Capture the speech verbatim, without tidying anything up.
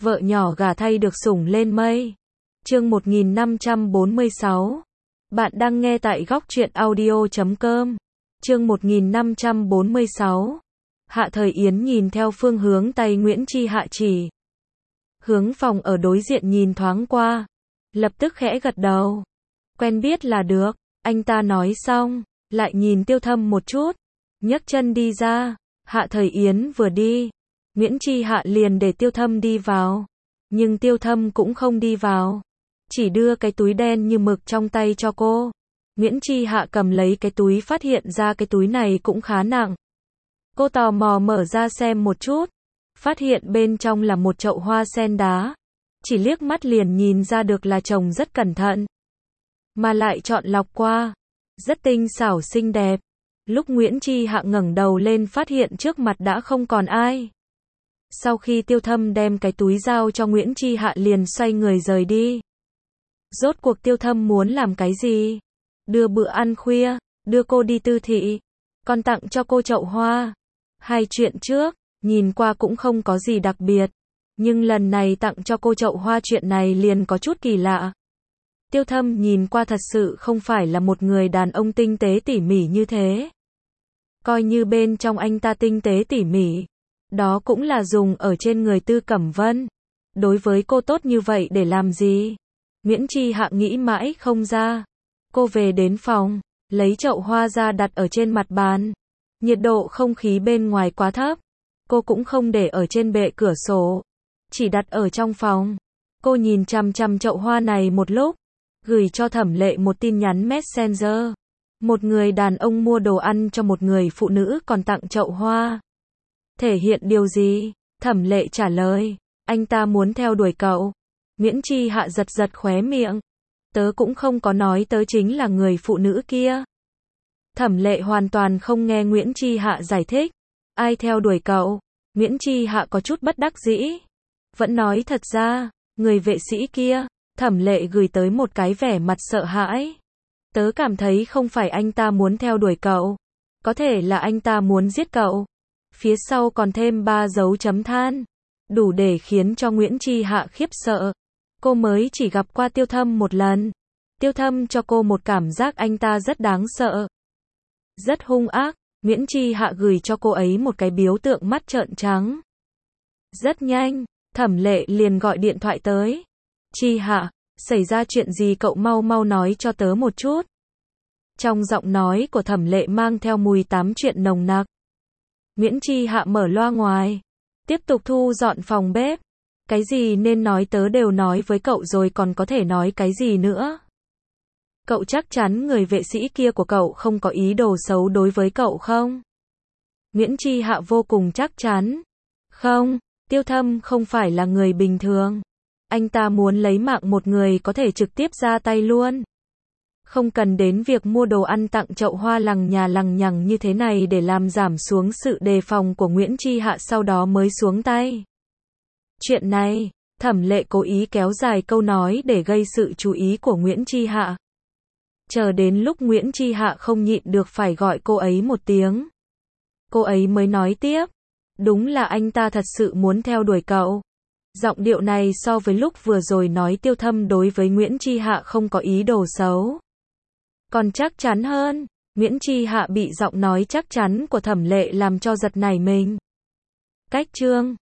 vợ nhỏ gả thay được sủng lên mây. Chương một nghìn năm trăm bốn mươi sáu. Bạn đang nghe tại góc truyện audio chấm com. Chương một nghìn năm trăm bốn mươi sáu. Hạ Thời Yến nhìn theo phương hướng tay Nguyễn Chi Hạ chỉ. Hướng phòng ở đối diện nhìn thoáng qua, lập tức khẽ gật đầu. Quen biết là được, anh ta nói xong, lại nhìn Tiêu Thâm một chút, nhấc chân đi ra. Hạ Thời Yến vừa đi, Nguyễn Chi Hạ liền để Tiêu Thâm đi vào. Nhưng Tiêu Thâm cũng không đi vào, chỉ đưa cái túi đen như mực trong tay cho cô. Nguyễn Chi Hạ cầm lấy cái túi, phát hiện ra cái túi này cũng khá nặng. Cô tò mò mở ra xem một chút, phát hiện bên trong là một chậu hoa sen đá. Chỉ liếc mắt liền nhìn ra được là trồng rất cẩn thận, mà lại chọn lọc qua, rất tinh xảo xinh đẹp. Lúc Nguyễn Chi Hạ ngẩng đầu lên phát hiện trước mặt đã không còn ai. Sau khi Tiêu Thâm đem cái túi giao cho Nguyễn Chi Hạ liền xoay người rời đi. Rốt cuộc Tiêu Thâm muốn làm cái gì? Đưa bữa ăn khuya, đưa cô đi tư thị, còn tặng cho cô chậu hoa. Hai chuyện trước, nhìn qua cũng không có gì đặc biệt, nhưng lần này tặng cho cô chậu hoa, chuyện này liền có chút kỳ lạ. Tiêu Thâm nhìn qua thật sự không phải là một người đàn ông tinh tế tỉ mỉ như thế. Coi như bên trong anh ta tinh tế tỉ mỉ, đó cũng là dùng ở trên người Tư Cẩm Vân. Đối với cô tốt như vậy để làm gì? Nguyễn Chi Hạ nghĩ mãi không ra. Cô về đến phòng, lấy chậu hoa ra đặt ở trên mặt bàn. Nhiệt độ không khí bên ngoài quá thấp, cô cũng không để ở trên bệ cửa sổ, chỉ đặt ở trong phòng. Cô nhìn chằm chằm chậu hoa này một lúc, gửi cho Thẩm Lệ một tin nhắn Messenger. Một người đàn ông mua đồ ăn cho một người phụ nữ còn tặng chậu hoa. Thể hiện điều gì? Thẩm Lệ trả lời, anh ta muốn theo đuổi cậu. Nguyễn Chi Hạ giật giật khóe miệng. Tớ cũng không có nói tớ chính là người phụ nữ kia. Thẩm Lệ hoàn toàn không nghe Nguyễn Chi Hạ giải thích. Ai theo đuổi cậu? Nguyễn Chi Hạ có chút bất đắc dĩ. Vẫn nói thật ra, người vệ sĩ kia. Thẩm Lệ gửi tới một cái vẻ mặt sợ hãi. Tớ cảm thấy không phải anh ta muốn theo đuổi cậu. Có thể là anh ta muốn giết cậu. Phía sau còn thêm ba dấu chấm than. Đủ để khiến cho Nguyễn Chi Hạ khiếp sợ. Cô mới chỉ gặp qua Tiêu Thâm một lần. Tiêu Thâm cho cô một cảm giác anh ta rất đáng sợ, rất hung ác. Nguyễn Chi Hạ gửi cho cô ấy một cái biểu tượng mắt trợn trắng. Rất nhanh, Thẩm Lệ liền gọi điện thoại tới. Chi Hạ, xảy ra chuyện gì cậu mau mau nói cho tớ một chút. Trong giọng nói của Thẩm Lệ mang theo mùi tám chuyện nồng nặc. Nguyễn Chi Hạ mở loa ngoài, tiếp tục thu dọn phòng bếp. Cái gì nên nói tớ đều nói với cậu rồi, còn có thể nói cái gì nữa. Cậu chắc chắn người vệ sĩ kia của cậu không có ý đồ xấu đối với cậu không? Nguyễn Chi Hạ vô cùng chắc chắn. Không, Tiêu Thâm không phải là người bình thường. Anh ta muốn lấy mạng một người có thể trực tiếp ra tay luôn. Không cần đến việc mua đồ ăn tặng chậu hoa lằng nhà lằng nhằng như thế này để làm giảm xuống sự đề phòng của Nguyễn Chi Hạ, sau đó mới xuống tay. Chuyện này, Thẩm Lệ cố ý kéo dài câu nói để gây sự chú ý của Nguyễn Chi Hạ. Chờ đến lúc Nguyễn Chi Hạ không nhịn được phải gọi cô ấy một tiếng, cô ấy mới nói tiếp. Đúng là anh ta thật sự muốn theo đuổi cậu. Giọng điệu này so với lúc vừa rồi nói Tiêu Thâm đối với Nguyễn Chi Hạ không có ý đồ xấu, còn chắc chắn hơn. Nguyễn Chi Hạ bị giọng nói chắc chắn của Thẩm Lệ làm cho giật nảy mình. Cách chương